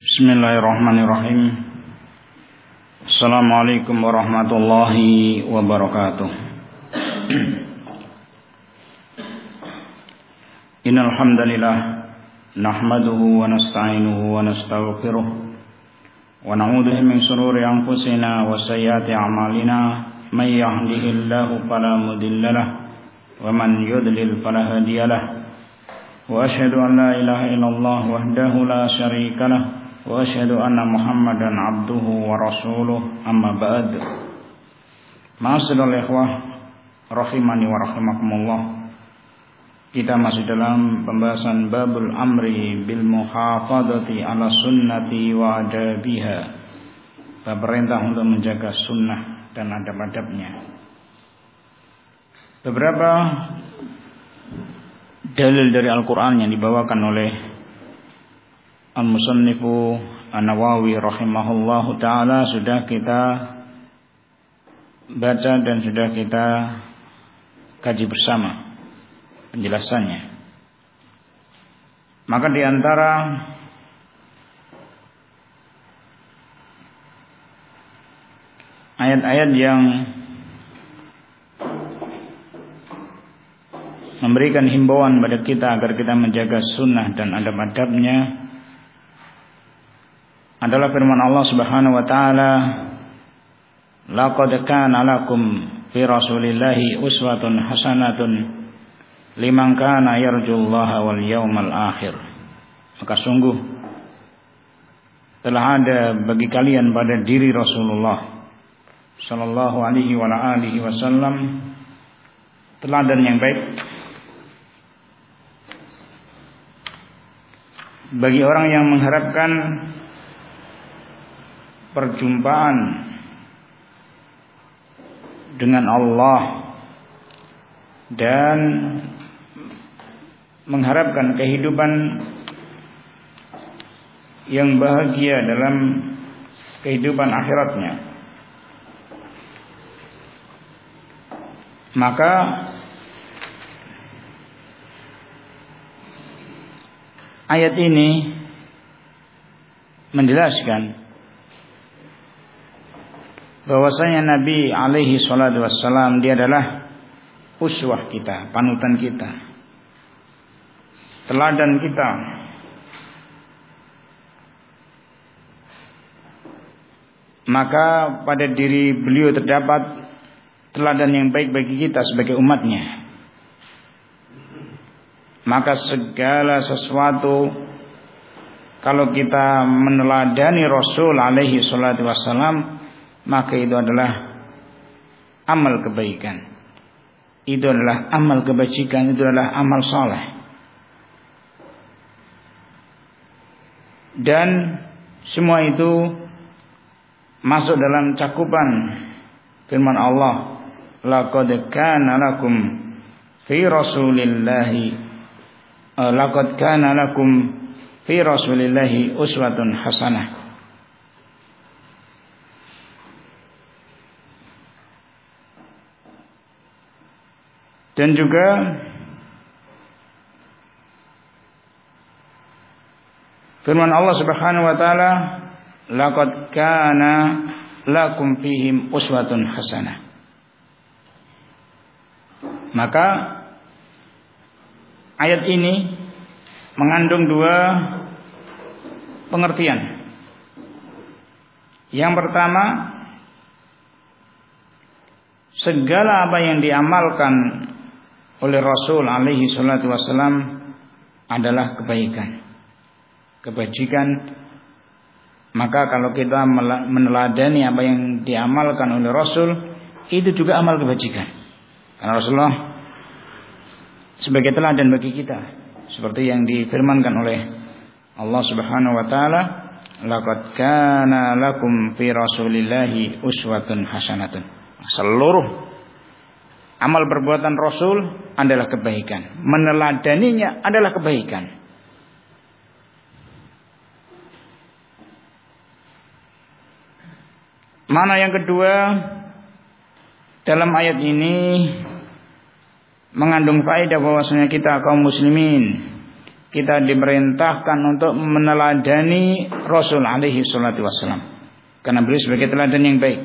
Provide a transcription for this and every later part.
Bismillahirrahmanirrahim. Assalamualaikum warahmatullahi wabarakatuh. Innal hamdalillah nahmaduhu wa nasta'inuhu wa nastaghfiruh wa na'udzu min shururi anfusina wa sayyiati a'malina may yahdihillahu fala mudilla lahu wa man yudlil fala hadiyalah. Wa asyhadu an la ilaha illallah wahdahu la syarika lahu wa asyhadu anna Muhammadan abduhu wa rasuluh, amma ba'd. Ma'asyiral ikhwah rahimani wa rahimakumullah. Kita masih dalam pembahasan babul amri bil muhafadzati ala sunnati wa adabiha. Bab perintah untuk menjaga sunnah dan adab-adabnya. Beberapa dalil dari Al-Qur'an yang dibawakan oleh Al-Musannifu An-Nawawi rahimahullahu ta'ala sudah kita baca dan sudah kita kaji bersama penjelasannya. Maka di antara ayat-ayat yang memberikan himbauan pada kita agar kita menjaga sunnah dan adab-adabnya adalah firman Allah Subhanahu wa taala, laqad kana lakum fi rasulillahi uswatun hasanatun liman kana yarjullaha wal yawmal akhir. Maka sungguh telah ada bagi kalian pada diri Rasulullah sallallahu alaihi wa alihi wasallam teladan yang baik bagi orang yang mengharapkan perjumpaan dengan Allah dan mengharapkan kehidupan yang bahagia dalam kehidupan akhiratnya. Maka ayat ini menjelaskan bahwasanya Nabi alaihi salatu wassalam dia adalah uswah kita, panutan kita, teladan kita. Maka pada diri beliau terdapat teladan yang baik bagi kita sebagai umatnya. Maka segala sesuatu kalau kita meneladani Rasul alaihi salatu wassalam, maka itu adalah amal kebaikan, itu adalah amal kebajikan, itu adalah amal saleh. Dan semua itu masuk dalam cakupan firman Allah, laqad kana lakum fi rasulillahi laqad kana lakum fi rasulillahi uswatun hasanah. Dan juga firman Allah Subhanahu wa taala, laqad kana lakum fihim uswatun hasanah. Maka ayat ini mengandung dua pengertian. Yang pertama, segala apa yang diamalkan oleh Rasul alaihi salatu wassalam adalah kebaikan, kebajikan. Maka kalau kita meneladani apa yang diamalkan oleh Rasul, itu juga amal kebajikan. Karena Rasulullah sebagai teladan bagi kita, seperti yang difirmankan oleh Allah Subhanahu wa taala, laqad kana lakum fi rasulillahi uswatun hasanatun. Seluruh amal perbuatan Rasul adalah kebaikan, meneladaninya adalah kebaikan. Mana yang kedua, dalam ayat ini mengandung faedah bahwasanya kita kaum muslimin kita diperintahkan untuk meneladani Rasul alaihi salatu wassalam, karena beliau sebagai teladan yang baik.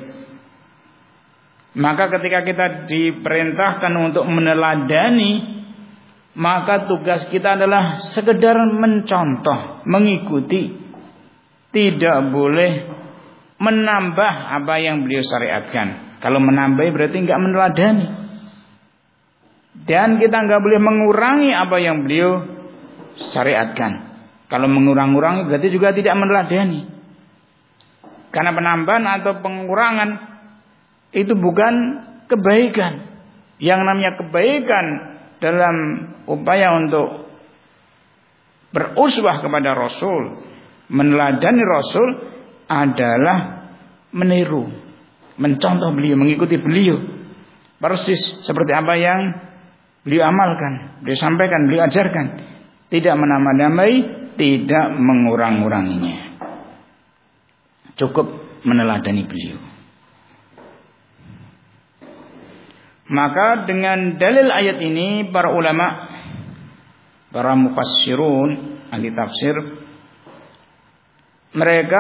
Maka ketika kita diperintahkan untuk meneladani, maka tugas kita adalah sekedar mencontoh, mengikuti, tidak boleh menambah apa yang beliau syariatkan. Kalau menambah berarti enggak meneladani, dan kita enggak boleh mengurangi apa yang beliau syariatkan. Kalau mengurang-urangi berarti juga tidak meneladani. Karena penambahan atau pengurangan itu bukan kebaikan. Yang namanya kebaikan dalam upaya untuk beruswah kepada Rasul, meneladani Rasul, adalah meniru, mencontoh beliau, mengikuti beliau persis seperti apa yang beliau amalkan, beliau sampaikan, beliau ajarkan. Tidak menambah-nambahi, tidak mengurang-uranginya. Cukup meneladani beliau. Maka dengan dalil ayat ini para ulama, para mufassirun, ahli tafsir, mereka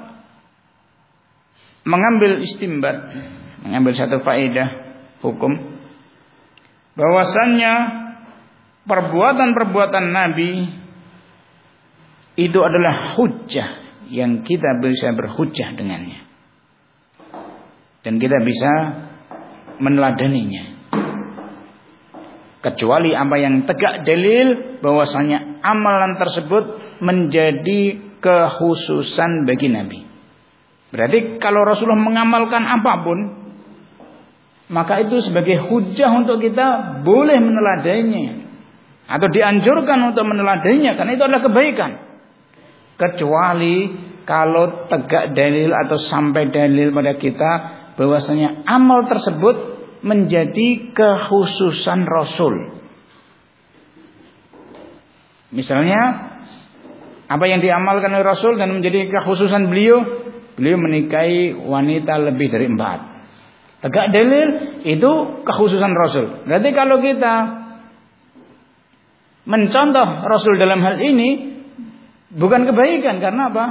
mengambil istimbat, mengambil satu faedah hukum, bahwasannya perbuatan-perbuatan Nabi itu adalah hujjah yang kita bisa berhujjah dengannya, dan kita bisa meneladaninya, kecuali apa yang tegak dalil bahwasanya amalan tersebut menjadi kekhususan bagi Nabi. Berarti kalau Rasulullah mengamalkan apapun, maka itu sebagai hujjah untuk kita boleh meneladaninya, atau dianjurkan untuk meneladaninya, karena itu adalah kebaikan. Kecuali kalau tegak dalil atau sampai dalil pada kita bahwasanya amal tersebut menjadi kekhususan Rasul. Misalnya apa yang diamalkan oleh Rasul dan menjadi kekhususan beliau, beliau menikahi wanita lebih dari 4. Tegak dalil itu kekhususan Rasul. Berarti kalau kita mencontoh Rasul dalam hal ini bukan kebaikan, karena apa?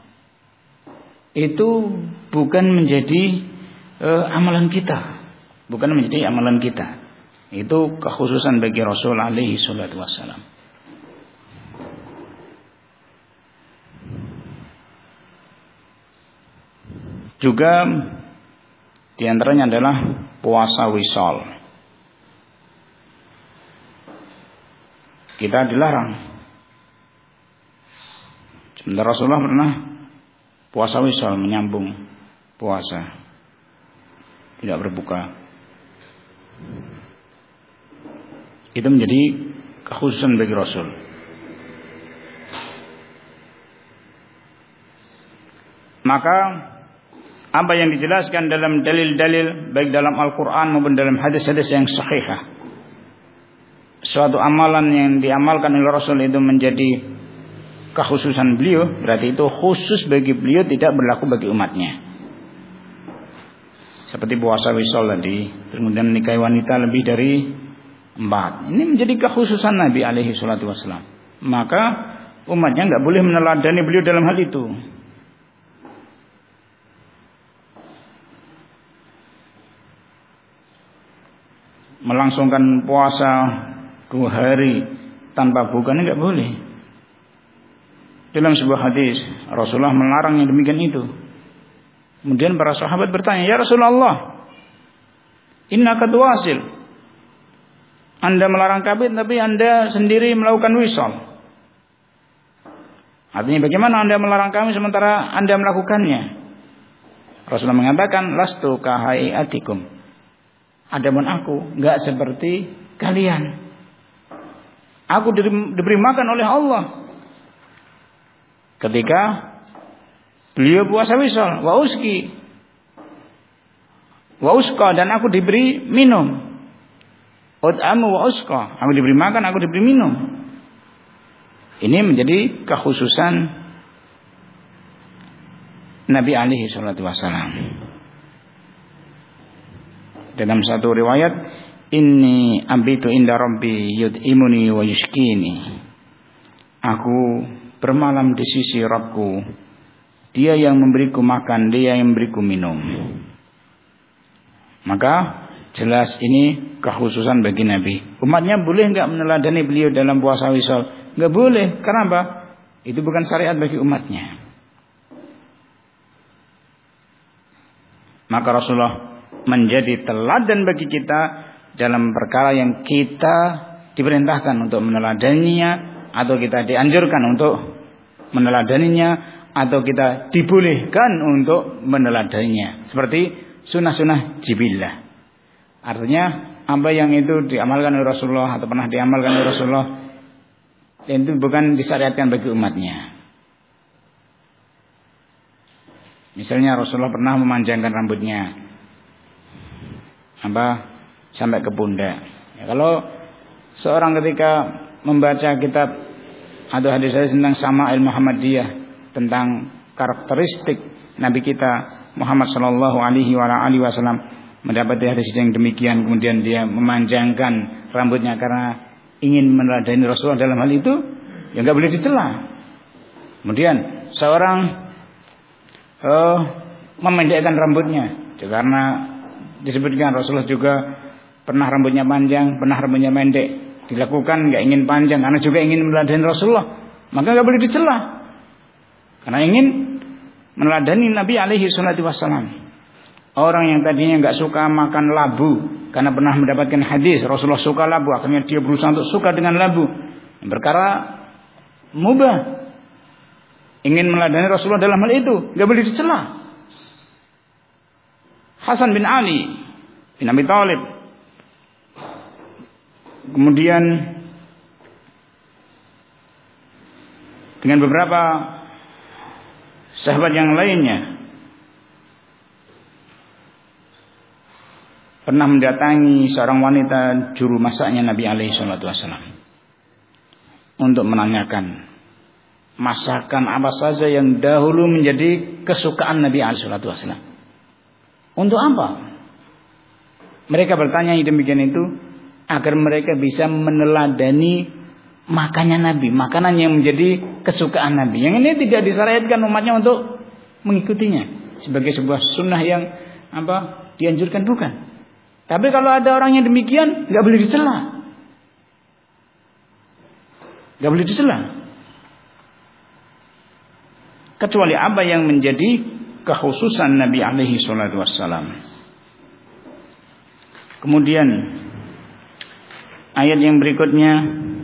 Itu bukan menjadi amalan kita, bukan menjadi amalan kita. Itu kekhususan bagi Rasul alaihi salatu wassalam. Juga diantaranya adalah puasa wisal. Kita dilarang. Sementara Rasulullah pernah puasa wisal, menyambung puasa, tidak berbuka. Itu menjadi kekhususan bagi Rasul. Maka apa yang dijelaskan dalam dalil-dalil, baik dalam Al-Quran maupun dalam hadis-hadis yang sahihah, suatu amalan yang diamalkan oleh Rasul itu menjadi kekhususan beliau, berarti itu khusus bagi beliau, tidak berlaku bagi umatnya. Seperti puasa wisal tadi, kemudian menikahi wanita lebih dari 4. Ini menjadi kekhususan Nabi alaihi salatu wassalam. Maka umatnya nggak boleh meneladani beliau dalam hal itu. Melangsungkan puasa 2 hari tanpa buka ini nggak boleh. Dalam sebuah hadis Rasulullah melarang yang demikian itu. Kemudian para sahabat bertanya, "Ya Rasulullah, innaka tuwasil." Anda melarang kami, tapi Anda sendiri melakukan wisal. Artinya bagaimana Anda melarang kami sementara Anda melakukannya? Rasulullah mengatakan, "Lastu kahaiatikum." Adapun aku enggak seperti kalian. Aku diberi makan oleh Allah. Ketika beliau puasa wisal, wa uska, dan aku diberi minum. Ut'amu wa uska, aku diberi makan, aku diberi minum. Ini menjadi kekhususan Nabi alaihi salatu wassalam. Dalam satu riwayat, inni abitu inda rabbi yud'imuni wa yushkini. Aku bermalam di sisi Rabbku. Dia yang memberiku makan, dia yang memberiku minum. Maka jelas ini kekhususan bagi Nabi. Umatnya boleh enggak meneladani beliau dalam puasa wisol? Enggak boleh. Kenapa? Itu bukan syariat bagi umatnya. Maka Rasulullah menjadi teladan bagi kita dalam perkara yang kita diperintahkan untuk meneladaninya, atau kita dianjurkan untuk meneladaninya, atau kita dibolehkan untuk meneladaninya. Seperti sunnah-sunnah jibillah. Artinya apa yang itu diamalkan oleh Rasulullah atau pernah diamalkan oleh Rasulullah, itu bukan disyariatkan bagi umatnya. Misalnya Rasulullah pernah memanjangkan rambutnya sampai ke pundak. Ya, kalau seorang ketika membaca kitab atau hadis-hadis tentang Syama'il Muhammadiyah, tentang karakteristik Nabi kita Muhammad sallallahu alaihi wasallam, mendapati hadis yang demikian, kemudian dia memanjangkan rambutnya karena ingin meneladani Rasulullah dalam hal itu, ya enggak boleh dicela. Kemudian seorang memendekkan rambutnya, karena disebutkan Rasulullah juga pernah rambutnya panjang, pernah rambutnya pendek. Dilakukan enggak ingin panjang karena juga ingin meneladani Rasulullah, maka enggak boleh dicela. Karena ingin meneladani Nabi alaihi salatu wassalam. Orang yang tadinya enggak suka makan labu karena pernah mendapatkan hadis Rasulullah suka labu, akhirnya dia berusaha untuk suka dengan labu. Perkara mubah. Ingin meneladani Rasulullah dalam hal itu, enggak boleh dicela. Hasan bin Ali bin Abi Thalib, kemudian dengan beberapa sahabat yang lainnya pernah mendatangi seorang wanita juru masaknya Nabi alaihi salatu wasallam untuk menanyakan masakan apa saja yang dahulu menjadi kesukaan Nabi alaihi salatu wasallam. Untuk apa? Mereka bertanya demikian itu agar mereka bisa meneladani makannya Nabi, makanan yang menjadi kesukaan Nabi. Yang ini tidak disyariatkan umatnya untuk mengikutinya sebagai sebuah sunnah yang dianjurkan, bukan. Tapi kalau ada orang yang demikian, nggak boleh dicela, nggak boleh dicela. Kecuali apa yang menjadi kekhususan Nabi alaihi salatu wassalam. Kemudian ayat yang berikutnya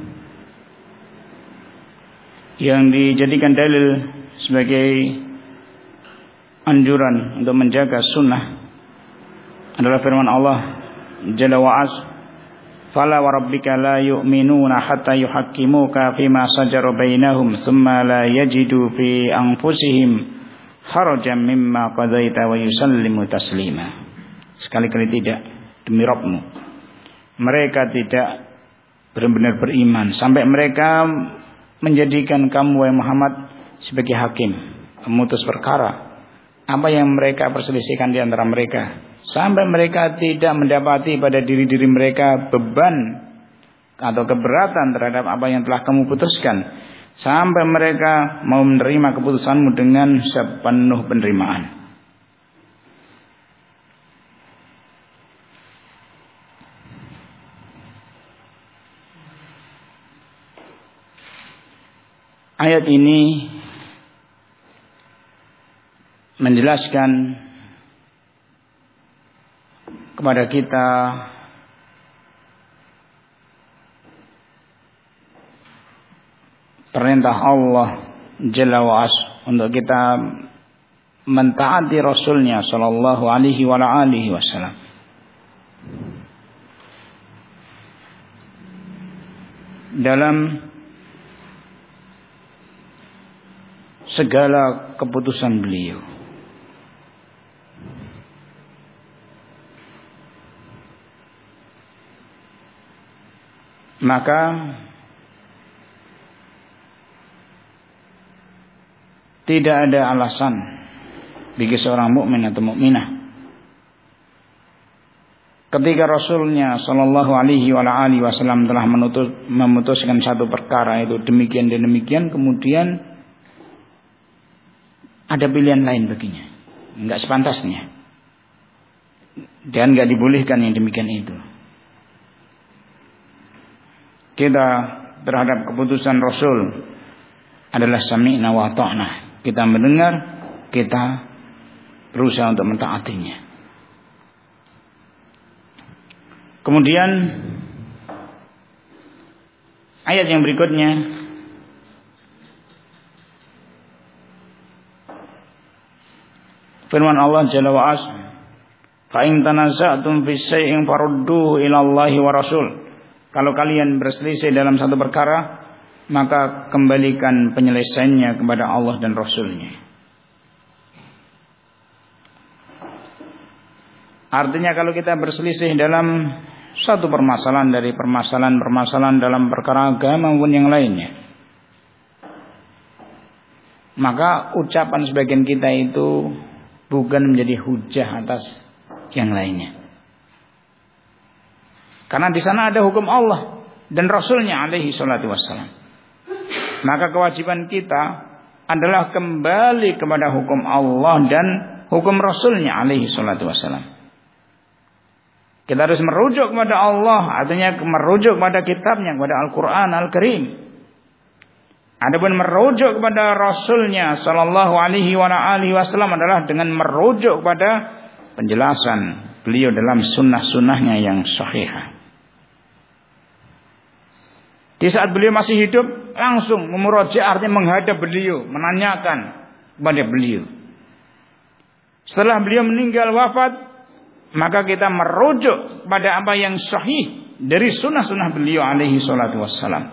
yang dijadikan dalil sebagai anjuran untuk menjaga sunnah adalah firman Allah Jalla wa'az, fala wa rabbika la yu'minuna hatta yuhakkimuka fima sajara bainahum thumma la yajidu fi anfusihim harajan mimma qadaita wa yusallimu taslima. Sekali-kali tidak, demi Rabbmu, mereka tidak benar-benar beriman sampai mereka menjadikan kamu wahai Muhammad sebagai hakim, memutus perkara apa yang mereka perselisihkan di antara mereka, sampai mereka tidak mendapati pada diri-diri mereka beban atau keberatan terhadap apa yang telah kamu putuskan, sampai mereka mau menerima keputusanmu dengan sepenuh penerimaan. Ayat ini menjelaskan kepada kita perintah Allah Jalla wa'az untuk kita mentaati Rasulnya sallallahu alaihi wa alihi wasallam. Dalam segala keputusan beliau. Maka tidak ada alasan bagi seorang mukmin atau mukminah ketika Rasulnya Shallallahu Alaihi Wasallam telah memutuskan satu perkara itu demikian dan demikian, kemudian ada pilihan lain baginya, enggak sepantasnya dan enggak dibolehkan yang demikian itu. Kita terhadap keputusan Rasul adalah sami'na wa ta'na. Kita mendengar, kita berusaha untuk mentaatinya. Kemudian ayat yang berikutnya, firman Allah Jalla wa As, fa in tanaza'tum fi syai'in farudduhu ila Allahi wa Rasul. Kalau kalian berselisih dalam satu perkara, maka kembalikan penyelesaiannya kepada Allah dan Rasulnya. Artinya kalau kita berselisih dalam satu permasalahan dari permasalahan dalam perkara agama maupun yang lainnya, maka ucapan sebagian kita itu bukan menjadi hujah atas yang lainnya. Karena di sana ada hukum Allah dan Rasulnya alaihi salatu wassalam. Maka kewajiban kita adalah kembali kepada hukum Allah dan hukum Rasulnya alaihi salatu wassalam. Kita harus merujuk kepada Allah, artinya merujuk kepada kitabnya, kepada Al-Quran Al-Karim. Adapun merujuk kepada Rasulnya Sallallahu Alaihi Wasallam adalah dengan merujuk kepada penjelasan beliau dalam sunnah-sunnahnya yang sahihah. Di saat beliau masih hidup, langsung memurojaah, artinya menghadap beliau, menanyakan kepada beliau. Setelah beliau meninggal wafat, maka kita merujuk pada apa yang sahih dari sunnah-sunnah beliau alaihi salatu wassalam.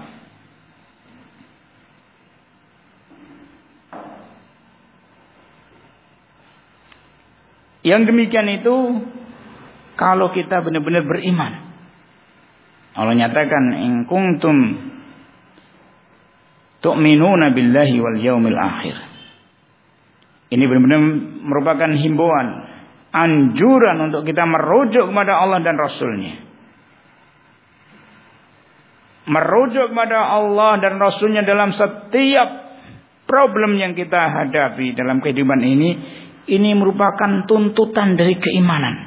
Yang demikian itu kalau kita benar-benar beriman. Allah nyatakan in kuntum tu'minuna billahi wal yaumil akhir. Ini benar-benar merupakan himbauan, anjuran untuk kita merujuk kepada Allah dan Rasulnya. Merujuk kepada Allah dan Rasulnya dalam setiap problem yang kita hadapi dalam kehidupan ini merupakan tuntutan dari keimanan.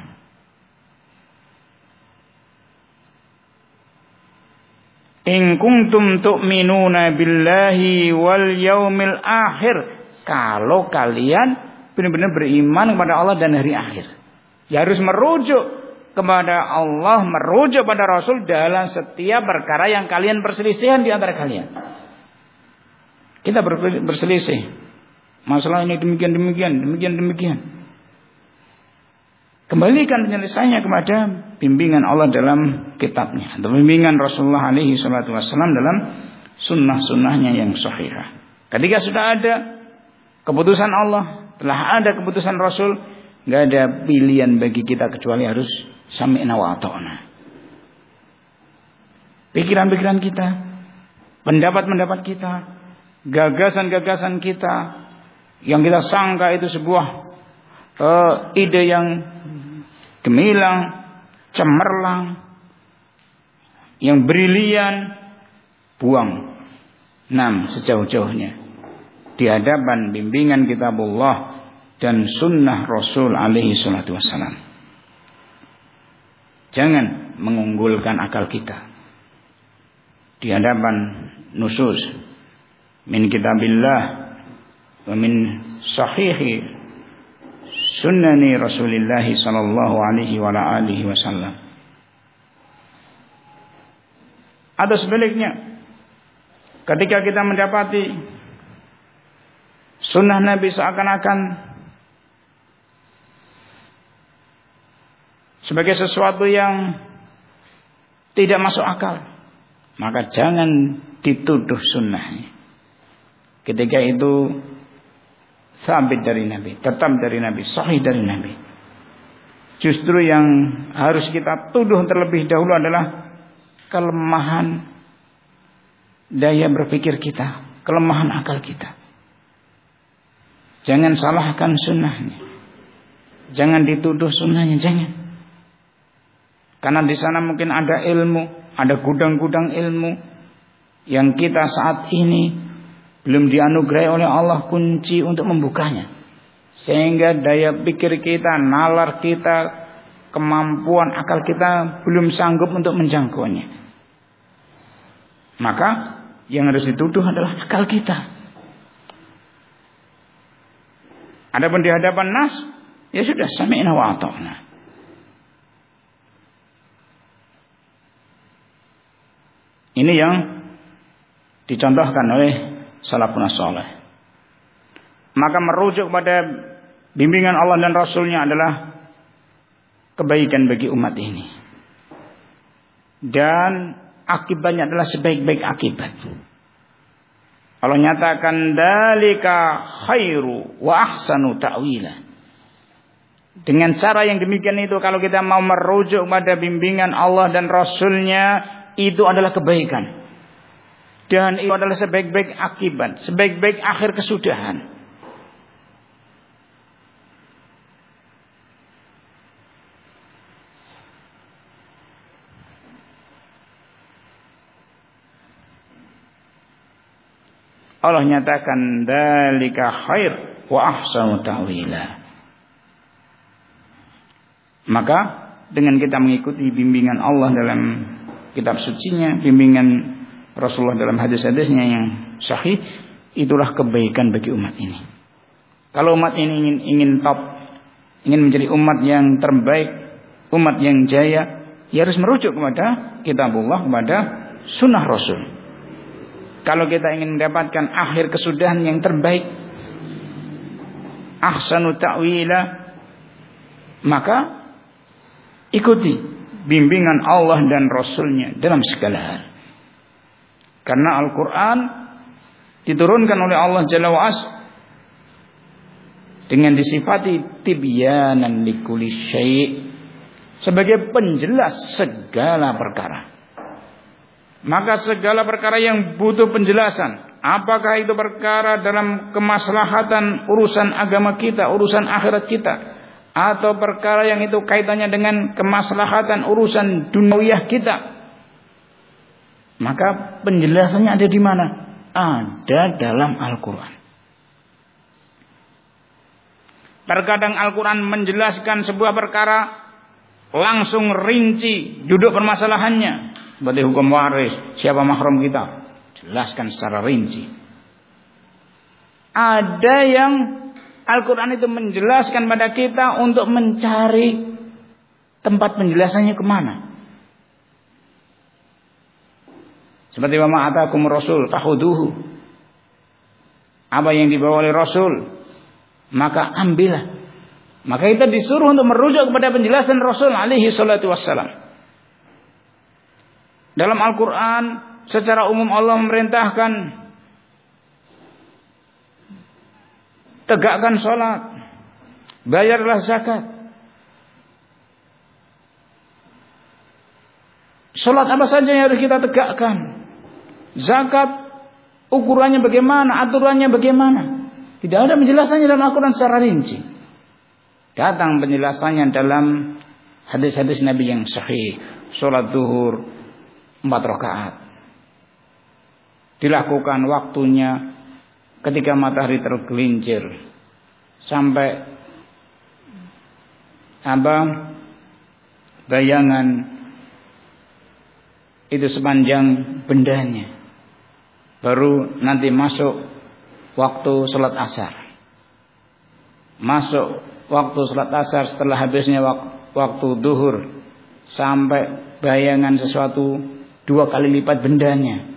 In kuntum tu'minuna billahi wal yaumil akhir. Kalau kalian benar-benar beriman kepada Allah dan hari akhir, ya harus merujuk kepada Allah, merujuk pada Rasul dalam setiap perkara yang kalian perselisihan di antara kalian. Kita berselisih, masalah ini demikian. Kembalikan penyelesaiannya kepada bimbingan Allah dalam kitabnya, atau bimbingan Rasulullah alaihi salatu wassalam dalam sunnah-sunnahnya yang sahihah. Ketika sudah ada keputusan Allah, telah ada keputusan Rasul, nggak ada pilihan bagi kita kecuali harus sami'na wa ata'na. Pikiran-pikiran kita, pendapat-pendapat kita, gagasan-gagasan kita yang kita sangka itu sebuah ide yang gemilang, cemerlang, yang brilian, buang sejauh-jauhnya di hadapan bimbingan kitabullah dan sunnah Rasul alaihi salatu wassalam. Jangan mengunggulkan akal kita di hadapan nusus min kitabillah wa min sahihi sunnani Rasulillah sallallahu alaihi wa alihi wasallam. Atau sebaliknya, ketika kita mendapati sunnah Nabi seakan-akan sebagai sesuatu yang tidak masuk akal, maka jangan dituduh sunnahnya. Ketika itu sabit dari Nabi, tetap dari Nabi, sahih dari Nabi. Justru yang harus kita tuduh terlebih dahulu adalah kelemahan daya berpikir kita, kelemahan akal kita. Jangan salahkan sunnahnya, jangan dituduh sunnahnya, jangan. Karena di sana mungkin ada ilmu, ada gudang-gudang ilmu yang kita saat ini belum dianugerahi oleh Allah kunci untuk membukanya. Sehingga daya pikir kita, nalar kita, kemampuan akal kita belum sanggup untuk menjangkaunya. Maka yang harus dituduh adalah akal kita. Adapun di hadapan nas, ya sudah, sami'na wa ata'na. Ini yang dicontohkan oleh salafun saleh. Maka merujuk pada bimbingan Allah dan Rasulnya adalah kebaikan bagi umat ini. Dan akibatnya adalah sebaik-baik akibat. Allah nyatakan dalika khairu wa ahsanu ta'wila. Dengan cara yang demikian itu, kalau kita mau merujuk pada bimbingan Allah dan Rasulnya, itu adalah kebaikan. Dan itu adalah sebaik-baik akibat, sebaik-baik akhir kesudahan. Allah nyatakan dalika khair wa ahsanu ta'wila. Maka dengan kita mengikuti bimbingan Allah dalam kitab sucinya, bimbingan Rasulullah dalam hadis-hadisnya yang sahih, itulah kebaikan bagi umat ini. Kalau umat ini ingin top, ingin menjadi umat yang terbaik, umat yang jaya, ya harus merujuk kepada kitabullah, kepada sunnah Rasul. Kalau kita ingin mendapatkan akhir kesudahan yang terbaik, ahsanu ta'wila, maka ikuti bimbingan Allah dan Rasulnya dalam segala hal. Karena Al-Quran diturunkan oleh Allah Jalla wa'as dengan disifati tibyanan likulli syai', sebagai penjelas segala perkara. Maka segala perkara yang butuh penjelasan, apakah itu perkara dalam kemaslahatan urusan agama kita, urusan akhirat kita, atau perkara yang itu kaitannya dengan kemaslahatan urusan duniawiyah kita, maka penjelasannya ada di mana? Ada dalam Al-Quran. Terkadang Al-Quran menjelaskan sebuah perkara langsung rinci duduk permasalahannya. Seperti hukum waris, siapa mahram kita, jelaskan secara rinci. Ada yang Al-Quran itu menjelaskan pada kita untuk mencari tempat penjelasannya kemana. Seperti wa ma atakum rasul fakhuduhu. Apa yang dibawa oleh Rasul, maka ambillah. Maka kita disuruh untuk merujuk kepada penjelasan Rasul alaihi salatu wassalam. Dalam Al-Quran secara umum Allah memerintahkan tegakkan sholat, bayarlah zakat. Sholat apa saja yang harus kita tegakkan? Zakat ukurannya bagaimana, aturannya bagaimana? Tidak ada penjelasannya dalam Al-Quran secara rinci. Datang penjelasannya dalam hadis-hadis Nabi yang sahih. Sholat zuhur 4 rakaat dilakukan waktunya ketika matahari tergelincir sampai bayangan itu sepanjang bendanya. Baru nanti masuk waktu sholat asar. Masuk waktu sholat asar setelah habisnya waktu duhur, sampai bayangan sesuatu 2 kali lipat bendanya,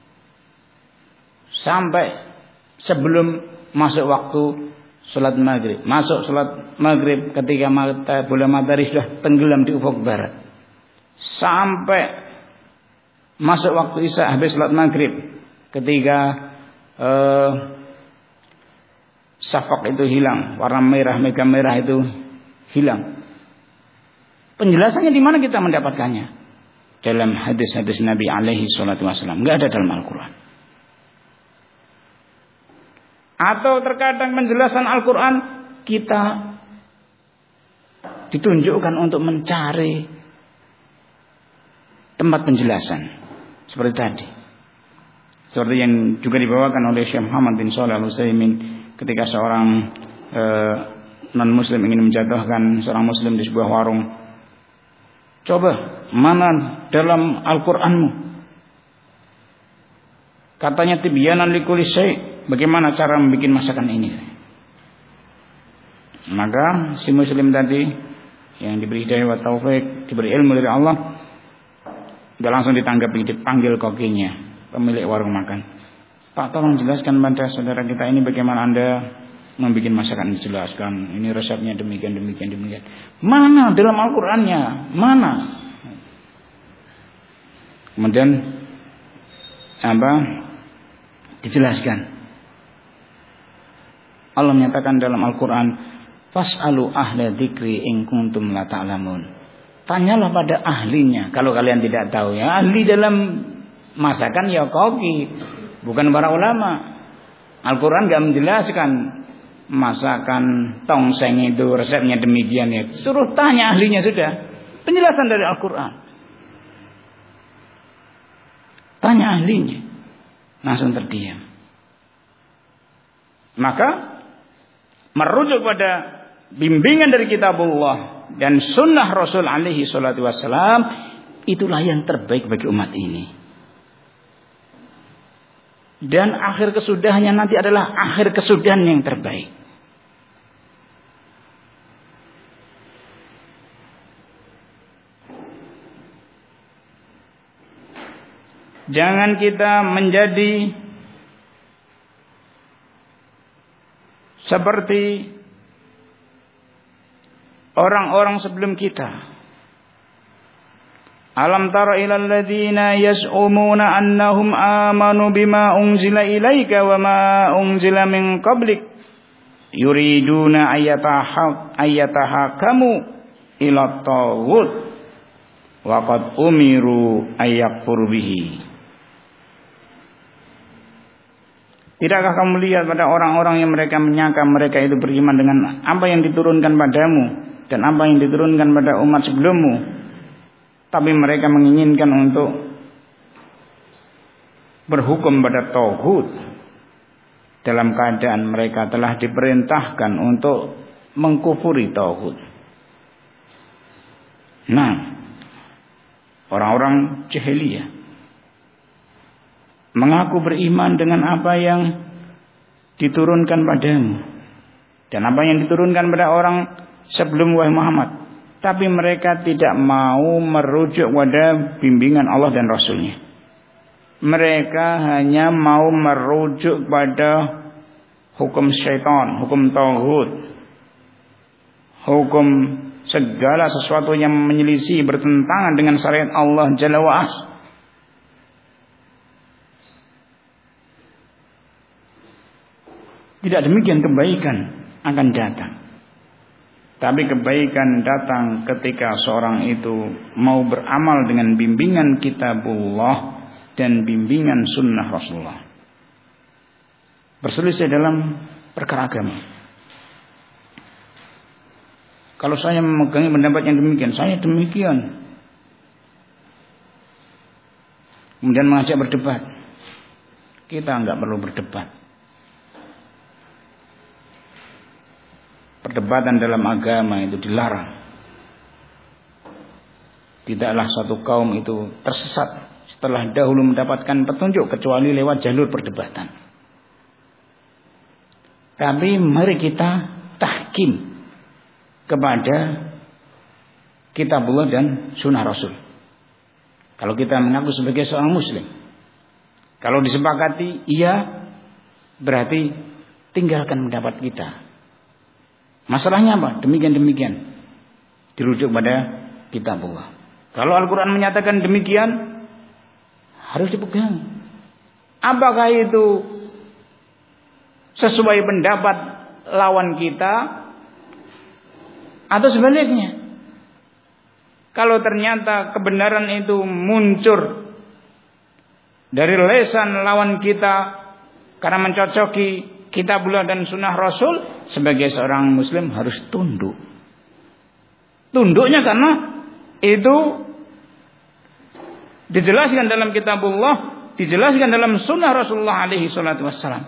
sampai sebelum masuk waktu sholat maghrib. Masuk sholat maghrib ketika bola matahari sudah tenggelam di ufuk barat, sampai masuk waktu isya habis sholat maghrib ketika syafaq itu hilang, warna merah, mega merah itu hilang. Penjelasannya di mana kita mendapatkannya? Dalam hadis-hadis Nabi alaihi salatu wasallam. Enggak ada dalam Al-Quran. Atau terkadang penjelasan Al-Quran kita ditunjukkan untuk mencari tempat penjelasan seperti tadi. Seperti yang juga dibawakan oleh Syekh Muhammad bin Shalih Al-Utsaimin ketika seorang non-muslim ingin menjatuhkan seorang muslim di sebuah warung. Coba, mana dalam Al-Qur'anmu? Katanya tibyanan likulli syai'. Bagaimana cara membuat masakan ini? Maka si muslim tadi yang diberi hidayah wa taufik, diberi ilmu dari Allah, sudah langsung ditanggapi, dipanggil kokinya, pemilik warung makan. Pak, tolong jelaskan pada saudara kita ini bagaimana Anda membuat masakan, dijelaskan. Ini resepnya demikian. Mana dalam Al-Qur'annya? Mana? Kemudian dijelaskan. Allah menyatakan dalam Al-Qur'an, fas'alu ahla dzikri in kuntum la ta'lamun. Tanyalah pada ahlinya kalau kalian tidak tahu ya. Ahli dalam masakan ya koki, bukan para ulama. Al-Qur'an enggak menjelaskan masakan tongseng itu resepnya demikian ya. Suruh tanya ahlinya sudah. Penjelasan dari Al-Qur'an. Tanya ahlinya. Langsung terdiam. Maka merujuk pada bimbingan dari kitabullah dan sunnah Rasul alaihi salatu wassalam, itulah yang terbaik bagi umat ini. Dan akhir kesudahannya nanti adalah akhir kesudahan yang terbaik. Jangan kita menjadi seperti orang-orang sebelum kita. Alam tara ilal ladzina yas'umuna annahum amanu bima unzila ilaika wa ma unzila min qablik yuriduna ayatahakamu ila taghut wa qad umiru ayyakfur bihi. Tidakkah kamu lihat pada orang-orang yang mereka menyangka mereka itu beriman dengan apa yang diturunkan padamu dan apa yang diturunkan pada umat sebelummu, tapi mereka menginginkan untuk berhukum pada tauhid dalam keadaan mereka telah diperintahkan untuk mengkufuri tauhid. Nah, orang-orang jahiliyah mengaku beriman dengan apa yang diturunkan padamu dan apa yang diturunkan pada orang sebelum wahai Muhammad, tapi mereka tidak mau merujuk pada bimbingan Allah dan Rasulnya. Mereka hanya mau merujuk pada hukum syaitan, hukum tauhid, hukum segala sesuatu yang menyelisih bertentangan dengan syariat Allah Jalla wa'ala. Tidak demikian kebaikan akan datang. Tapi kebaikan datang ketika seorang itu mau beramal dengan bimbingan kitabullah dan bimbingan sunnah Rasulullah. Berselisih dalam perkara agama. Kalau saya memegangi pendapat yang demikian, saya demikian. Kemudian mengajak berdebat. Kita enggak perlu berdebat. Perdebatan dalam agama itu dilarang. Tidaklah satu kaum itu tersesat setelah dahulu mendapatkan petunjuk kecuali lewat jalur perdebatan. Tapi mari kita tahkim kepada kitabullah dan sunnah Rasul. Kalau kita mengaku sebagai seorang muslim, kalau disepakati iya, berarti tinggalkan pendapat kita. Masalahnya apa? Demikian. Dirujuk pada kitabullah. Kalau Al-Quran menyatakan demikian, harus dipegang. Apakah itu sesuai pendapat lawan kita atau sebaliknya? Kalau ternyata kebenaran itu muncul dari lisan lawan kita karena mencocoki kitabullah dan sunnah Rasul, sebagai seorang muslim harus tunduk. Tunduknya karena itu dijelaskan dalam kitabullah, dijelaskan dalam sunnah Rasulullah alaihi salatu wassalam.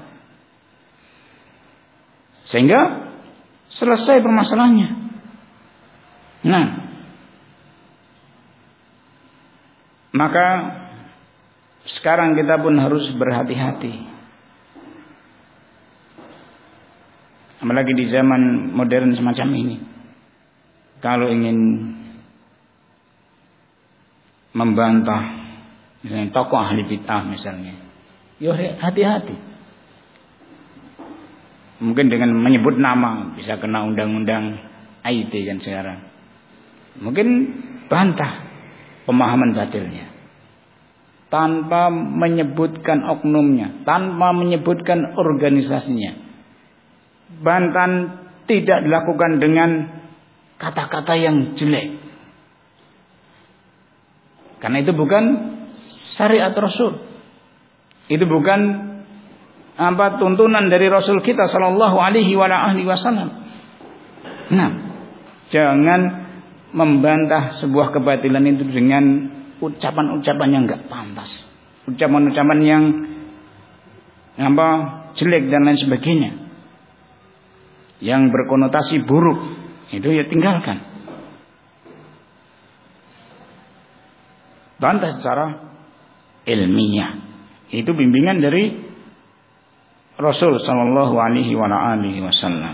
Sehingga selesai permasalahannya. Nah, maka sekarang kita pun harus berhati-hati. Apalagi di zaman modern semacam ini. Kalau ingin membantah misalnya tokoh ahli bid'ah misalnya, ya hati-hati. Mungkin dengan menyebut nama bisa kena undang-undang IT kan sekarang. Mungkin bantah pemahaman batilnya tanpa menyebutkan oknumnya, tanpa menyebutkan organisasinya. Bantahan tidak dilakukan dengan kata-kata yang jelek. Karena itu bukan syariat Rasul. Itu bukan tuntunan dari Rasul kita sallallahu alaihi wasallam. Nah, jangan membantah sebuah kebatilan itu dengan ucapan-ucapan yang enggak pantas. Ucapan-ucapan yang jelek dan lain sebagainya. Yang berkonotasi buruk, itu ya tinggalkan. Bantah secara ilmiah. Itu bimbingan dari Rasul sallallahu alaihi wasallam.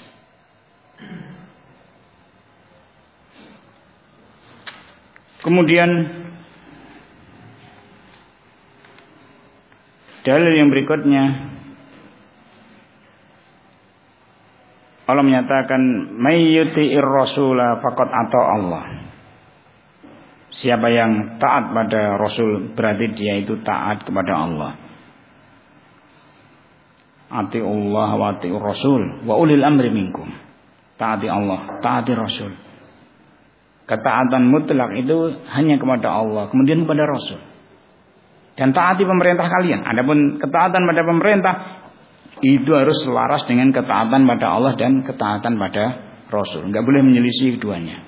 Kemudian dalil yang berikutnya, Allah menyatakan may yuti'ir rasula faqad ata Allah. Siapa yang taat pada Rasul berarti dia itu taat kepada Allah. Atiullah wa atiur Rasul wa ulil amri minkum. Taati Allah, taati Rasul. Ketaatan mutlak itu hanya kepada Allah, kemudian kepada Rasul. Dan taati pemerintah kalian. Adapun ketaatan pada pemerintah itu harus selaras dengan ketaatan pada Allah dan ketaatan pada Rasul. Enggak boleh menyelisih keduanya.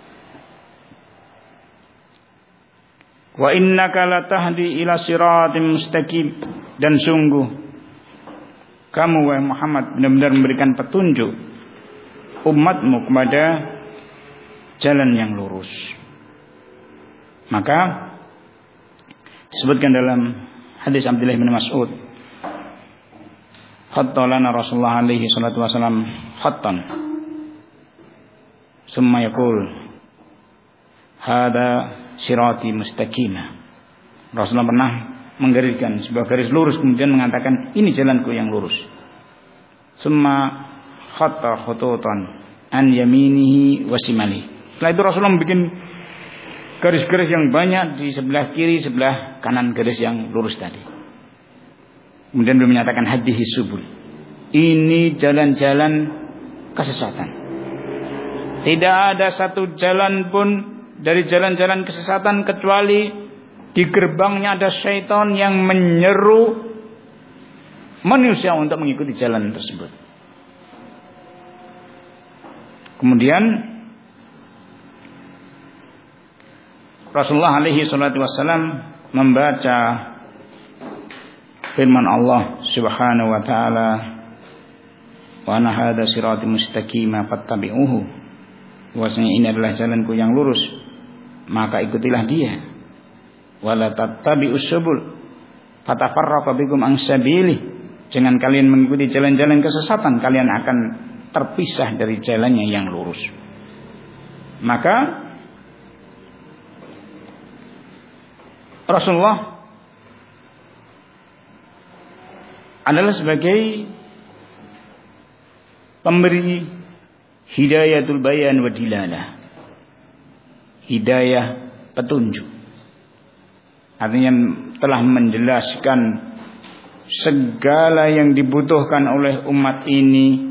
Wa innaka latahdi ila siratim mustaqim. Dan sungguh kamu wahai Muhammad benar-benar memberikan petunjuk umatmu kepada jalan yang lurus. Maka disebutkan dalam hadis Abdullah bin Mas'ud, khatta lana Rasulullah alaihi salatu wasallam khattan summa yaqul hada sirati mustaqimah. Rasulullah pernah menggariskan sebuah garis lurus kemudian mengatakan ini jalanku yang lurus. Summa khatta khututan an yaminihi wa shimalihi. Setelah itu Rasulullah membuat garis-garis yang banyak di sebelah kiri, sebelah kanan garis yang lurus tadi. Kemudian beliau menyatakan hadhihi subul. Ini jalan-jalan kesesatan. Tidak ada satu jalan pun dari jalan-jalan kesesatan kecuali di gerbangnya ada syaitan yang menyeru manusia untuk mengikuti jalan tersebut. Kemudian Rasulullah alaihi salatu wassalam membaca firman Allah subhanahu wa ta'ala, wa anna hadha sirati mustaqima fattabi'uhu. Bahwasanya ini adalah jalanku yang lurus, maka ikutilah dia. Wala tattabi'us subul fatafarraqu bikum an sabilih. Jangan kalian mengikuti jalan-jalan kesesatan, kalian akan terpisah dari jalannya yang lurus. Maka Rasulullah adalah sebagai pemberi hidayatul bayan wa dilalah. Hidayah petunjuk. Artinya telah menjelaskan segala yang dibutuhkan oleh umat ini,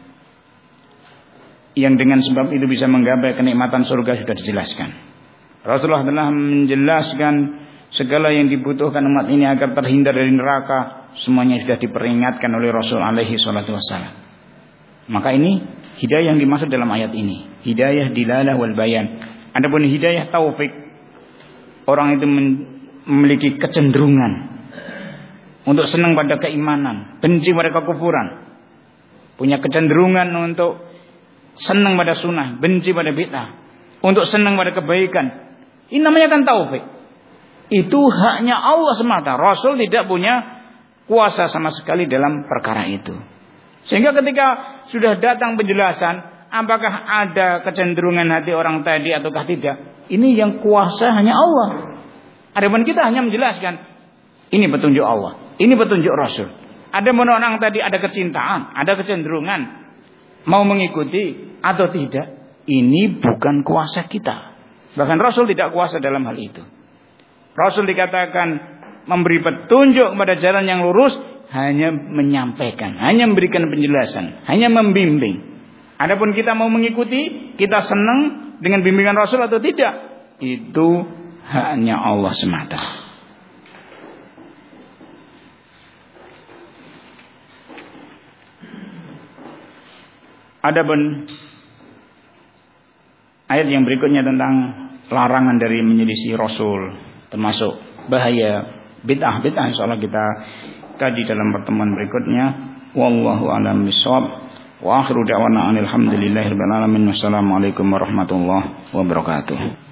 yang dengan sebab itu bisa menggapai kenikmatan surga sudah dijelaskan. Rasulullah telah menjelaskan segala yang dibutuhkan umat ini agar terhindar dari neraka, semuanya sudah diperingatkan oleh Rasul alaihi salatu wassalam. Maka ini hidayah yang dimaksud dalam ayat ini, hidayah dilalah wal bayan. Adapun hidayah taufik orang itu memiliki kecenderungan untuk senang pada keimanan, benci pada kekufuran, punya kecenderungan untuk senang pada sunnah, benci pada bid'ah, untuk senang pada kebaikan. Ini namanya kan taufik. Itu haknya Allah semata. Rasul tidak punya kuasa sama sekali dalam perkara itu. Sehingga ketika sudah datang penjelasan, apakah ada kecenderungan hati orang tadi ataukah tidak, ini yang kuasa hanya Allah. Adapun kita hanya menjelaskan, ini petunjuk Allah, ini petunjuk Rasul. Ada orang tadi ada kecintaan, ada kecenderungan mau mengikuti atau tidak, ini bukan kuasa kita. Bahkan Rasul tidak kuasa dalam hal itu. Rasul dikatakan memberi petunjuk kepada jalan yang lurus, hanya menyampaikan, hanya memberikan penjelasan, hanya membimbing. Adapun kita mau mengikuti, kita senang dengan bimbingan Rasul atau tidak, itu hanya Allah semata. Adapun ayat yang berikutnya tentang larangan dari menyelisih Rasul, termasuk bahaya bid'ah, insyaallah kita kaji dalam pertemuan berikutnya. Wallahu a'lam bishawab. Wa akhiru da'wana alhamdulillahirabbil alamin. Wassalamualaikum warahmatullahi wabarakatuh.